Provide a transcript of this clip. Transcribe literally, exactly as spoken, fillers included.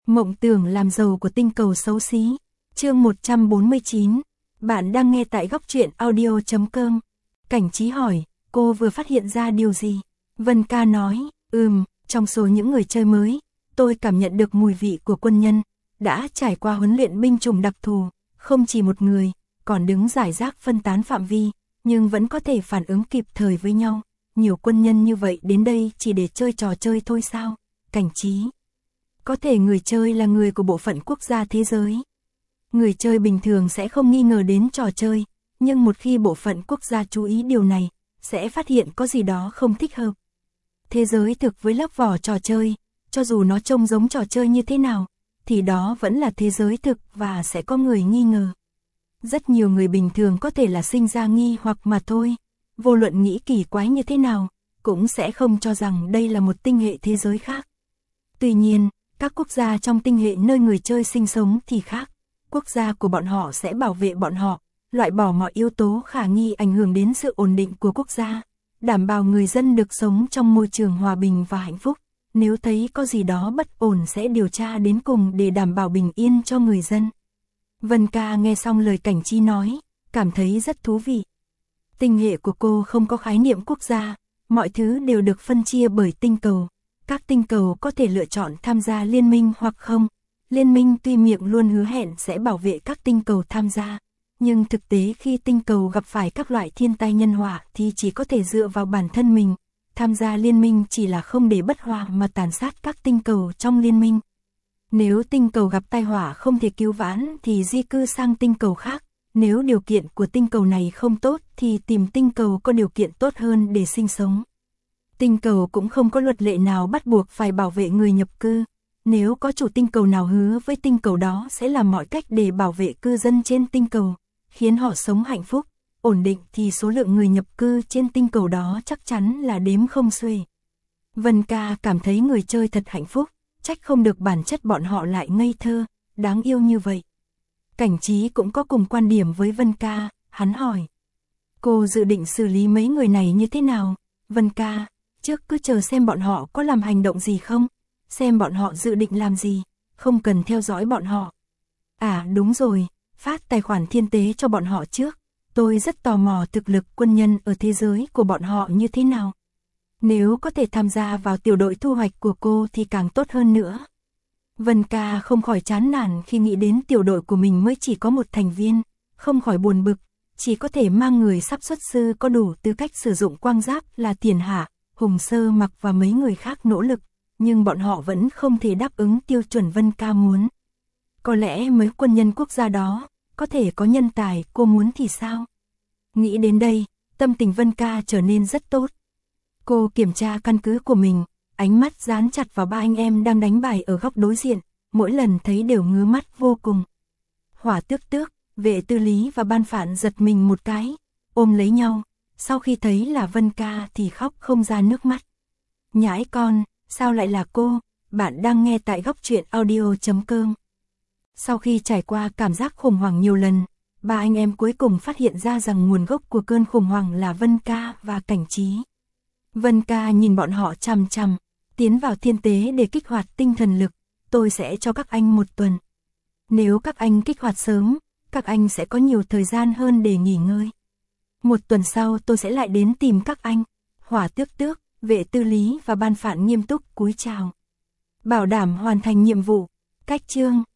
Mộng tưởng làm giàu của tinh cầu xấu xí. Chương một trăm bốn mươi chín. Bạn đang nghe tại góc truyện audio chấm com. Cảnh Trí hỏi, cô vừa phát hiện ra điều gì? Vân Ca nói, ừm, trong số những người chơi mới, tôi cảm nhận được mùi vị của quân nhân, đã trải qua huấn luyện binh chủng đặc thù, không chỉ một người, còn đứng rải rác phân tán phạm vi, nhưng vẫn có thể phản ứng kịp thời với nhau. Nhiều quân nhân như vậy đến đây chỉ để chơi trò chơi thôi sao? Cảnh Trí. Có thể người chơi là người của bộ phận quốc gia thế giới. Người chơi bình thường sẽ không nghi ngờ đến trò chơi, nhưng một khi bộ phận quốc gia chú ý điều này, sẽ phát hiện có gì đó không thích hợp. Thế giới thực với lớp vỏ trò chơi, cho dù nó trông giống trò chơi như thế nào, thì đó vẫn là thế giới thực và sẽ có người nghi ngờ. Rất nhiều người bình thường có thể là sinh ra nghi hoặc mà thôi, vô luận nghĩ kỳ quái như thế nào, cũng sẽ không cho rằng đây là một tinh hệ thế giới khác. Tuy nhiên, các quốc gia trong tinh hệ nơi người chơi sinh sống thì khác. Quốc gia của bọn họ sẽ bảo vệ bọn họ, loại bỏ mọi yếu tố khả nghi ảnh hưởng đến sự ổn định của quốc gia, đảm bảo người dân được sống trong môi trường hòa bình và hạnh phúc. Nếu thấy có gì đó bất ổn sẽ điều tra đến cùng để đảm bảo bình yên cho người dân. Vân Ca nghe xong lời Cảnh Trí nói, cảm thấy rất thú vị. Tinh hệ của cô không có khái niệm quốc gia, mọi thứ đều được phân chia bởi tinh cầu. Các tinh cầu có thể lựa chọn tham gia liên minh hoặc không. Liên minh tuy miệng luôn hứa hẹn sẽ bảo vệ các tinh cầu tham gia, nhưng thực tế khi tinh cầu gặp phải các loại thiên tai nhân họa thì chỉ có thể dựa vào bản thân mình. Tham gia liên minh chỉ là không để bất hòa mà tàn sát các tinh cầu trong liên minh. Nếu tinh cầu gặp tai họa không thể cứu vãn thì di cư sang tinh cầu khác. Nếu điều kiện của tinh cầu này không tốt thì tìm tinh cầu có điều kiện tốt hơn để sinh sống. Tinh cầu cũng không có luật lệ nào bắt buộc phải bảo vệ người nhập cư. Nếu có chủ tinh cầu nào hứa với tinh cầu đó sẽ làm mọi cách để bảo vệ cư dân trên tinh cầu, khiến họ sống hạnh phúc, ổn định thì số lượng người nhập cư trên tinh cầu đó chắc chắn là đếm không xuể. Vân Ca cảm thấy người chơi thật hạnh phúc, trách không được bản chất bọn họ lại ngây thơ, đáng yêu như vậy. Cảnh Trí cũng có cùng quan điểm với Vân Ca, hắn hỏi. Cô dự định xử lý mấy người này như thế nào? Vân Ca, trước cứ chờ xem bọn họ có làm hành động gì không, xem bọn họ dự định làm gì, không cần theo dõi bọn họ. À đúng rồi, phát tài khoản thiên tế cho bọn họ trước, tôi rất tò mò thực lực quân nhân ở thế giới của bọn họ như thế nào. Nếu có thể tham gia vào tiểu đội thu hoạch của cô thì càng tốt hơn nữa. Vân Ca không khỏi chán nản khi nghĩ đến tiểu đội của mình mới chỉ có một thành viên, không khỏi buồn bực, chỉ có thể mang người sắp xuất sư có đủ tư cách sử dụng quang giáp là Tiền Hạ, Hùng Sơ Mặc và mấy người khác nỗ lực, nhưng bọn họ vẫn không thể đáp ứng tiêu chuẩn Vân Ca muốn. Có lẽ mấy quân nhân quốc gia đó, có thể có nhân tài cô muốn thì sao? Nghĩ đến đây, tâm tình Vân Ca trở nên rất tốt. Cô kiểm tra căn cứ của mình, ánh mắt dán chặt vào ba anh em đang đánh bài ở góc đối diện, mỗi lần thấy đều ngứa mắt vô cùng. Hỏa Tước Tước, Vệ Tư Lý và Ban Phạn giật mình một cái, ôm lấy nhau, sau khi thấy là Vân Ca thì khóc không ra nước mắt. Nhãi con, sao lại là cô? Bạn đang nghe tại góc truyện audio chấm com. Sau khi trải qua cảm giác khủng hoảng nhiều lần, ba anh em cuối cùng phát hiện ra rằng nguồn gốc của cơn khủng hoảng là Vân Ca và Cảnh Trí. Vân Ca nhìn bọn họ chằm chằm, tiến vào thiên tế để kích hoạt tinh thần lực, tôi sẽ cho các anh một tuần. Nếu các anh kích hoạt sớm, các anh sẽ có nhiều thời gian hơn để nghỉ ngơi. Một tuần sau tôi sẽ lại đến tìm các anh. Hỏa Tước Tước, Vệ Tư Lý và Ban Phạn nghiêm túc cúi chào. Bảo đảm hoàn thành nhiệm vụ. Cách chương